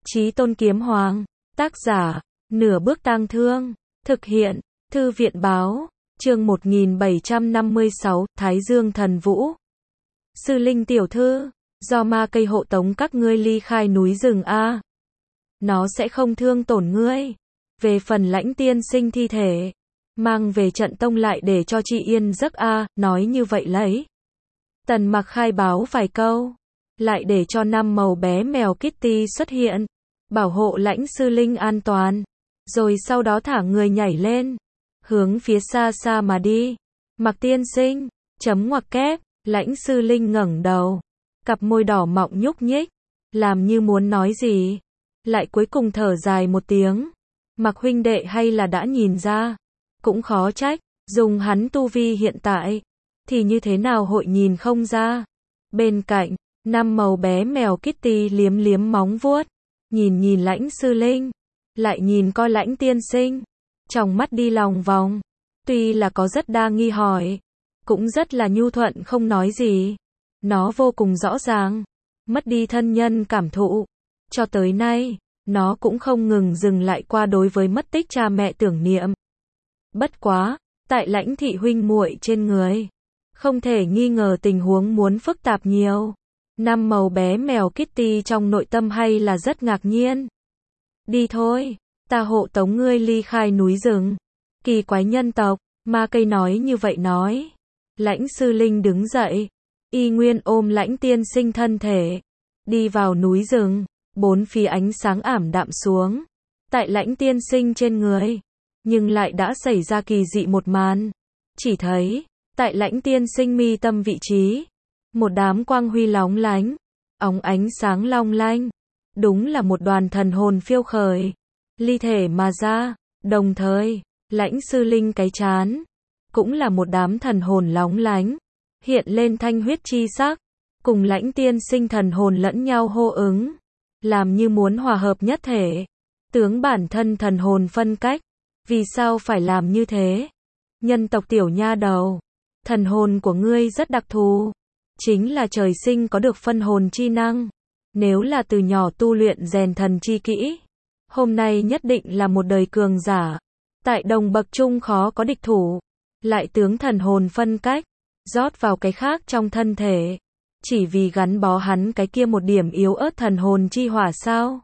Chí Tôn Kiếm Hoàng, tác giả, Nửa Bước Tang Thương, thực hiện, Thư viện Báo, chương 1756, Thái Dương Thần Vũ. Sư Linh tiểu thư, do ma cây hộ tống các ngươi ly khai núi rừng a. Nó sẽ không thương tổn ngươi. Về phần Lãnh tiên sinh thi thể, mang về trận tông lại để cho chị yên giấc a, nói như vậy lấy. Tần Mặc khai báo vài câu, lại để cho 5 màu bé mèo Kitty xuất hiện, bảo hộ Lãnh sư Linh an toàn, rồi sau đó thả người nhảy lên, hướng phía xa xa mà đi. Mặc tiên sinh, chấm ngoặc kép, Lãnh sư Linh ngẩng đầu, cặp môi đỏ mọng nhúc nhích, làm như muốn nói gì, lại cuối cùng thở dài một tiếng. Mặc huynh đệ hay là đã nhìn ra, cũng khó trách, dùng hắn tu vi hiện tại, thì như thế nào hội nhìn không ra. Bên cạnh, 5 màu bé mèo Kitty liếm liếm móng vuốt, nhìn nhìn Lãnh sư Linh, lại nhìn coi Lãnh tiên sinh, trong mắt đi lòng vòng, tuy là có rất đa nghi hỏi, cũng rất là nhu thuận không nói gì. Nó vô cùng rõ ràng, mất đi thân nhân cảm thụ, cho tới nay, nó cũng không ngừng dừng lại qua đối với mất tích cha mẹ tưởng niệm. Bất quá, tại Lãnh thị huynh muội trên người, không thể nghi ngờ tình huống muốn phức tạp nhiều. 5 màu bé mèo Kitty trong nội tâm hay là rất ngạc nhiên. Đi thôi, ta hộ tống ngươi ly khai núi rừng. Kỳ quái nhân tộc, ma cây nói như vậy nói. Lãnh sư Linh đứng dậy, y nguyên ôm Lãnh tiên sinh thân thể, đi vào núi rừng, bốn phía ánh sáng ảm đạm xuống. Tại Lãnh tiên sinh trên người, nhưng lại đã xảy ra kỳ dị một màn. Chỉ thấy, tại Lãnh tiên sinh mi tâm vị trí, một đám quang huy lóng lánh, óng ánh sáng long lanh, đúng là một đoàn thần hồn phiêu khởi, ly thể mà ra. Đồng thời, Lãnh sư Linh cái chán, cũng là một đám thần hồn lóng lánh, hiện lên thanh huyết chi sắc, cùng Lãnh tiên sinh thần hồn lẫn nhau hô ứng, làm như muốn hòa hợp nhất thể. Tướng bản thân thần hồn phân cách, vì sao phải làm như thế? Nhân tộc tiểu nha đầu, thần hồn của ngươi rất đặc thù, chính là trời sinh có được phân hồn chi năng. Nếu là từ nhỏ tu luyện rèn thần chi kỹ, hôm nay nhất định là một đời cường giả. Tại đồng bậc chung khó có địch thủ, lại tướng thần hồn phân cách, rót vào cái khác trong thân thể, chỉ vì gắn bó hắn cái kia một điểm yếu ớt thần hồn chi hỏa sao?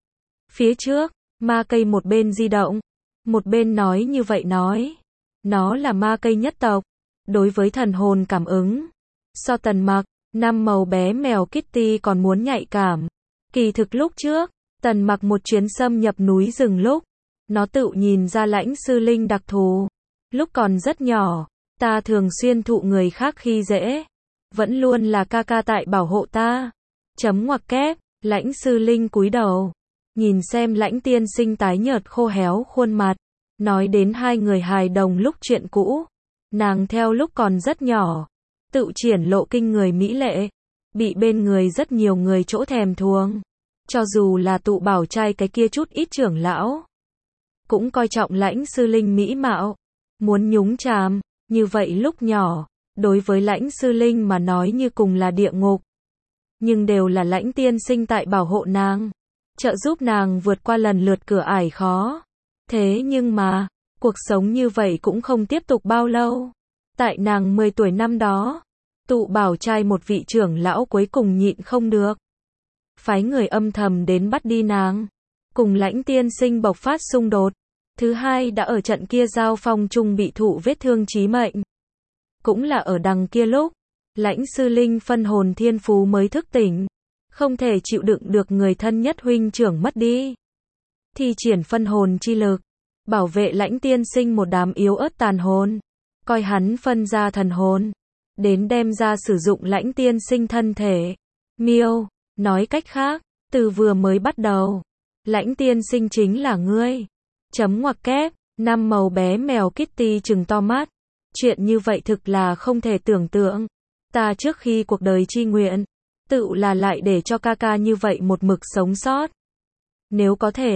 Phía trước, ma cây một bên di động, một bên nói như vậy nói. Nó là ma cây nhất tộc, đối với thần hồn cảm ứng, so Tần Mặc, 5 màu bé mèo Kitty còn muốn nhạy cảm. Kỳ thực lúc trước, Tần Mặc một chuyến xâm nhập núi rừng lúc, nó tự nhìn ra Lãnh sư Linh đặc thù. Lúc còn rất nhỏ, ta thường xuyên thụ người khác khi dễ, vẫn luôn là ca ca tại bảo hộ ta. Chấm ngoặc kép, Lãnh sư Linh cúi đầu, nhìn xem Lãnh tiên sinh tái nhợt khô héo khuôn mặt, nói đến hai người hài đồng lúc chuyện cũ. Nàng theo lúc còn rất nhỏ, tự triển lộ kinh người mỹ lệ, bị bên người rất nhiều người chỗ thèm thuồng. Cho dù là tụ bảo trai cái kia chút ít trưởng lão, cũng coi trọng Lãnh sư Linh mỹ mạo, muốn nhúng chàm. Như vậy lúc nhỏ, đối với Lãnh sư Linh mà nói như cùng là địa ngục. Nhưng đều là Lãnh tiên sinh tại bảo hộ nàng, trợ giúp nàng vượt qua lần lượt cửa ải khó. Thế nhưng mà, cuộc sống như vậy cũng không tiếp tục bao lâu. Tại nàng 10 tuổi năm đó, tụ bảo trai một vị trưởng lão cuối cùng nhịn không được, phái người âm thầm đến bắt đi nàng, cùng Lãnh tiên sinh bộc phát xung đột. Thứ hai đã ở trận kia giao phong chung bị thụ vết thương chí mệnh. Cũng là ở đằng kia lúc, Lãnh sư Linh phân hồn thiên phú mới thức tỉnh, không thể chịu đựng được người thân nhất huynh trưởng mất đi, thi triển phân hồn chi lực, bảo vệ Lãnh tiên sinh một đám yếu ớt tàn hồn, coi hắn phân ra thần hồn, đến đem ra sử dụng Lãnh tiên sinh thân thể. Miêu, nói cách khác, từ vừa mới bắt đầu, Lãnh tiên sinh chính là ngươi. Chấm ngoặc kép, 5 màu bé mèo Kitty trừng to mắt. Chuyện như vậy thực là không thể tưởng tượng. Ta trước khi cuộc đời chi nguyện, tự là lại để cho ca ca như vậy một mực sống sót. Nếu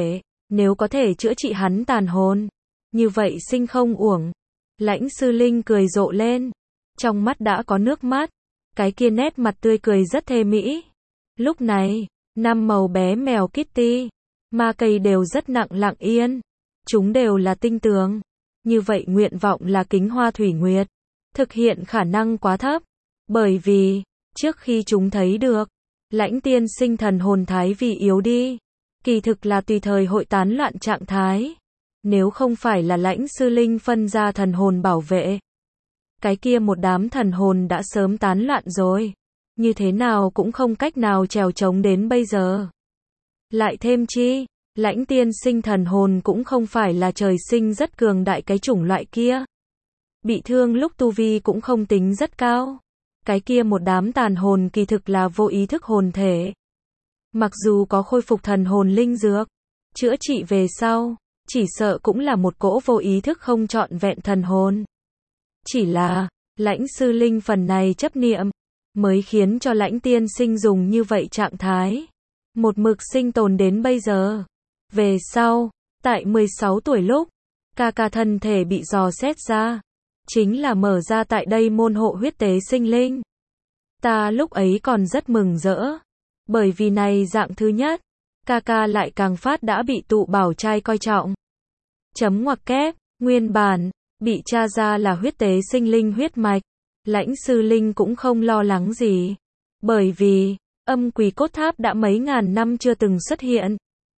có thể chữa trị hắn tàn hồn, như vậy sinh không uổng. Lãnh sư Linh cười rộ lên, trong mắt đã có nước mắt, cái kia nét mặt tươi cười rất thê mỹ. Lúc này, Năm màu bé mèo Kitty, ma cây đều rất lặng yên. Chúng đều là tinh tường. Như vậy nguyện vọng là Kính Hoa Thủy Nguyệt. Thực hiện khả năng quá thấp. Bởi vì, trước khi chúng thấy được, Lãnh tiên sinh thần hồn thái vì yếu đi. Kỳ thực là tùy thời hội tán loạn trạng thái. Nếu không phải là Lãnh sư linh phân ra thần hồn bảo vệ, cái kia một đám thần hồn đã sớm tán loạn rồi. Như thế nào cũng không cách nào trèo trống đến bây giờ. Lại thêm chi, Lãnh tiên sinh thần hồn cũng không phải là trời sinh rất cường đại cái chủng loại kia. Bị thương lúc tu vi cũng không tính rất cao. Cái kia một đám tàn hồn kỳ thực là vô ý thức hồn thể. Mặc dù có khôi phục thần hồn linh dược, chữa trị về sau, chỉ sợ cũng là một cỗ vô ý thức không trọn vẹn thần hồn. Chỉ là, Lãnh sư linh phần này chấp niệm, mới khiến cho Lãnh tiên sinh dùng như vậy trạng thái. Một mực sinh tồn đến bây giờ. Về sau, tại 16 tuổi lúc, ca thân thể bị dò xét ra. Chính là mở ra tại đây môn hộ huyết tế sinh linh. Ta lúc ấy còn rất mừng rỡ. Bởi vì này dạng thứ nhất, ca lại càng phát đã bị tụ bảo trai coi trọng. Chấm ngoặc kép, nguyên bản, bị tra ra là huyết tế sinh linh huyết mạch. Lãnh sư linh cũng không lo lắng gì. Bởi vì, âm quỷ cốt tháp đã mấy ngàn năm chưa từng xuất hiện.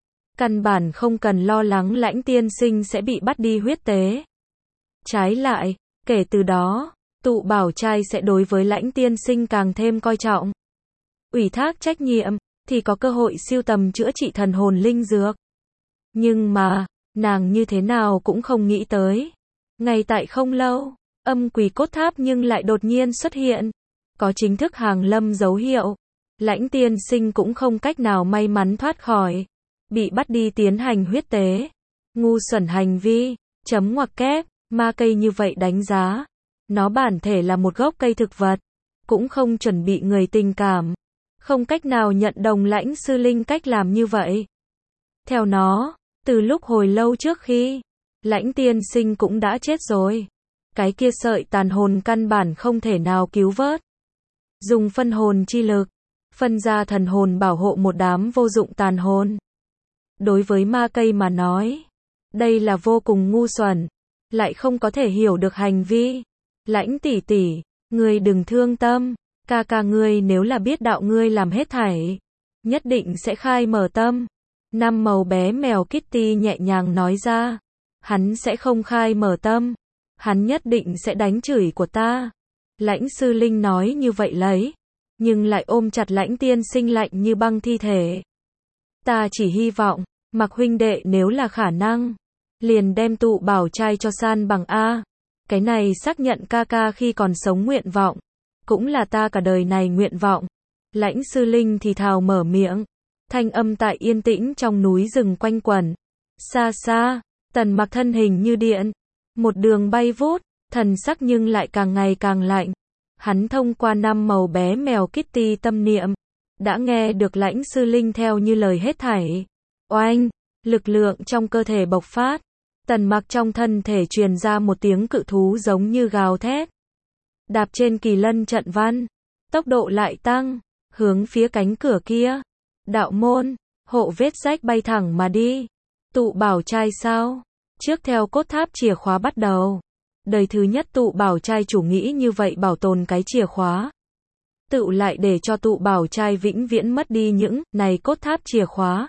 Căn bản không cần lo lắng Lãnh tiên sinh sẽ bị bắt đi huyết tế. Trái lại, kể từ đó, tụ bảo trai sẽ đối với Lãnh tiên sinh càng thêm coi trọng. Ủy thác trách nhiệm, thì có cơ hội siêu tầm chữa trị thần hồn linh dược. Nhưng mà, nàng như thế nào cũng không nghĩ tới. Ngay tại không lâu, âm quỷ cốt tháp nhưng lại đột nhiên xuất hiện. Có chính thức hàng lâm dấu hiệu. Lãnh tiên sinh cũng không cách nào may mắn thoát khỏi. Bị bắt đi tiến hành huyết tế. Ngu xuẩn hành vi, chấm ngoặc kép, ma cây như vậy đánh giá. Nó bản thể là một gốc cây thực vật. Cũng không chuẩn bị người tình cảm. Không cách nào nhận đồng Lãnh sư linh cách làm như vậy. Theo nó, từ lúc hồi lâu trước khi, Lãnh tiên sinh cũng đã chết rồi. Cái kia sợi tàn hồn căn bản không thể nào cứu vớt. Dùng phân hồn chi lực, phân ra thần hồn bảo hộ một đám vô dụng tàn hồn. Đối với ma cây mà nói, đây là vô cùng ngu xuẩn, lại không có thể hiểu được hành vi. Lãnh tỷ tỷ, ngươi đừng thương tâm, ca ngươi nếu là biết đạo ngươi làm hết thảy, nhất định sẽ khai mở tâm. Năm màu bé mèo Kitty nhẹ nhàng nói ra, hắn sẽ không khai mở tâm, hắn nhất định sẽ đánh chửi của ta. Lãnh sư linh nói như vậy lấy, nhưng lại ôm chặt Lãnh tiên sinh lạnh như băng thi thể. Ta chỉ hy vọng, Mặc huynh đệ nếu là khả năng, liền đem tụ bảo trai cho san bằng A. Cái này xác nhận ca khi còn sống nguyện vọng, cũng là ta cả đời này nguyện vọng. Lãnh sư linh thì thào mở miệng, thanh âm tại yên tĩnh trong núi rừng quanh quẩn. Xa xa, Tần Mặc thân hình như điện, một đường bay vút, thần sắc nhưng lại càng ngày càng lạnh. Hắn thông qua năm màu bé mèo Kitty tâm niệm, đã nghe được Lãnh sư linh theo như lời hết thảy. Oanh, lực lượng trong cơ thể bộc phát. Tần Mặc trong thân thể truyền ra một tiếng cự thú giống như gào thét. Đạp trên kỳ lân trận văn, tốc độ lại tăng, hướng phía cánh cửa kia. Đạo môn, hộ vết rách bay thẳng mà đi. Tụ bảo trai sao? Trước theo cốt tháp chìa khóa bắt đầu. Đời thứ nhất tụ bảo trai chủ nghĩ như vậy bảo tồn cái chìa khóa. Tự lại để cho tụ bảo trai vĩnh viễn mất đi những này cốt tháp chìa khóa.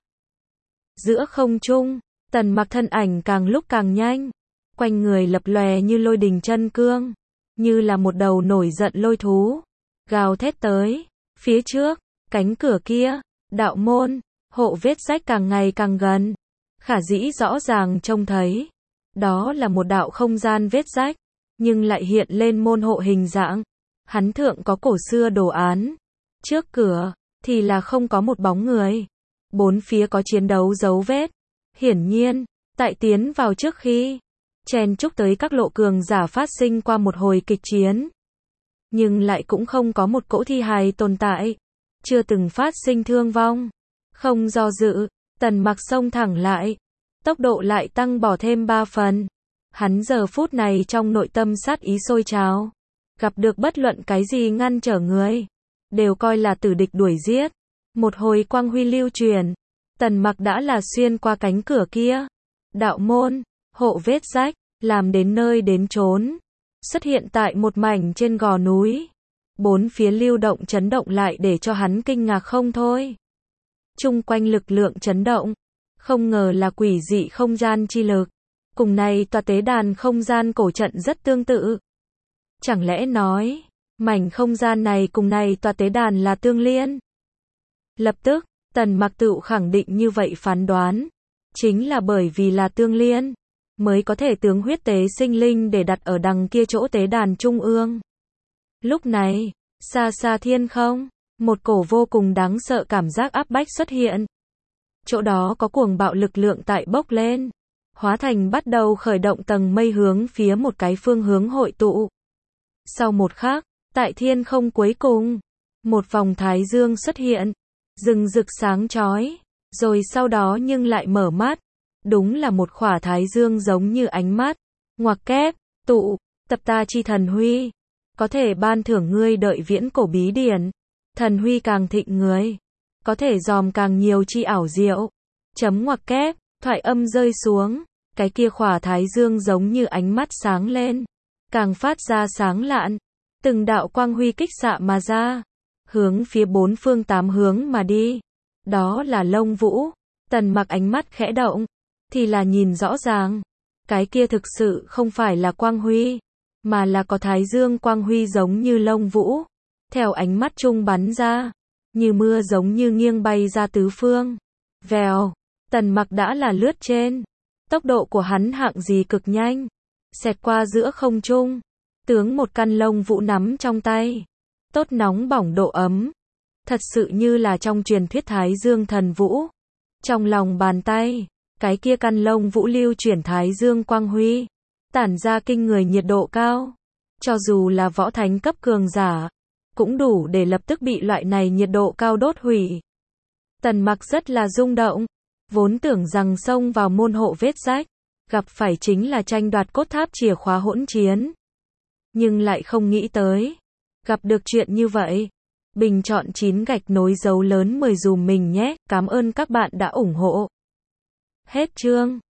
Giữa không trung, Tần Mặc thân ảnh càng lúc càng nhanh, quanh người lập lòe như lôi đình chân cương, như là một đầu nổi giận lôi thú, gào thét tới. Phía trước, cánh cửa kia, đạo môn, hộ vết rách càng ngày càng gần. Khả dĩ rõ ràng trông thấy, đó là một đạo không gian vết rách, nhưng lại hiện lên môn hộ hình dạng. Hắn thượng có cổ xưa đồ án, trước cửa thì là không có một bóng người. Bốn phía có chiến đấu dấu vết. Hiển nhiên, tại tiến vào trước khi chen chúc tới các lộ cường giả phát sinh qua một hồi kịch chiến. Nhưng lại cũng không có một cỗ thi hài tồn tại. Chưa từng phát sinh thương vong. Không do dự, Tần Mặc xông thẳng lại. Tốc độ lại tăng bỏ thêm 3 phần. Hắn giờ phút này trong nội tâm sát ý sôi trào. Gặp được bất luận cái gì ngăn trở người, đều coi là tử địch đuổi giết. Một hồi quang huy lưu truyền, Tần Mặc đã là xuyên qua cánh cửa kia. Đạo môn, hộ vết rách, làm đến nơi đến chốn. Xuất hiện tại một mảnh trên gò núi. Bốn phía lưu động chấn động lại để cho hắn kinh ngạc không thôi. Chung quanh lực lượng chấn động. Không ngờ là quỷ dị không gian chi lực. Cùng này tòa tế đàn không gian cổ trận rất tương tự. Chẳng lẽ nói, mảnh không gian này cùng này tòa tế đàn là tương liên? Lập tức, Tần Mặc tự khẳng định như vậy phán đoán. Chính là bởi vì là tương liên, mới có thể tướng huyết tế sinh linh để đặt ở đằng kia chỗ tế đàn trung ương. Lúc này, xa xa thiên không, một cổ vô cùng đáng sợ cảm giác áp bách xuất hiện. Chỗ đó có cuồng bạo lực lượng tại bốc lên, hóa thành bắt đầu khởi động tầng mây hướng phía một cái phương hướng hội tụ. Sau một khắc, tại thiên không cuối cùng, một vòng thái dương xuất hiện, rừng rực sáng chói, rồi sau đó nhưng lại mở mắt. Đúng là một khỏa thái dương giống như ánh mắt, ngoặc kép, tụ, tập ta chi thần huy. Có thể ban thưởng ngươi đợi viễn cổ bí điển, thần huy càng thịnh người, có thể dòm càng nhiều chi ảo diệu. Chấm ngoặc kép, thoại âm rơi xuống, cái kia khỏa thái dương giống như ánh mắt sáng lên, càng phát ra sáng lạn, từng đạo quang huy kích xạ mà ra, hướng phía bốn phương tám hướng mà đi. Đó là Lông Vũ. Tần Mặc ánh mắt khẽ động, thì là nhìn rõ ràng, cái kia thực sự không phải là quang huy, mà là có thái dương quang huy giống như lông vũ, theo ánh mắt trung bắn ra, như mưa giống như nghiêng bay ra tứ phương. Vèo, Tần Mặc đã là lướt trên, tốc độ của hắn hạng gì cực nhanh, xẹt qua giữa không trung, tướng một căn lông vũ nắm trong tay, tốt nóng bỏng độ ấm, thật sự như là trong truyền thuyết Thái Dương thần vũ. Trong lòng bàn tay, cái kia căn lông vũ lưu chuyển thái dương quang huy, tản ra kinh người nhiệt độ cao. Cho dù là võ thánh cấp cường giả, cũng đủ để lập tức bị loại này nhiệt độ cao đốt hủy. Tần Mặc rất là rung động, vốn tưởng rằng xông vào môn hộ vết rách, gặp phải chính là tranh đoạt cốt tháp chìa khóa hỗn chiến. Nhưng lại không nghĩ tới, gặp được chuyện như vậy. Bình chọn 9 gạch nối dấu lớn 10 dùm mình nhé, cảm ơn các bạn đã ủng hộ. Hết chương.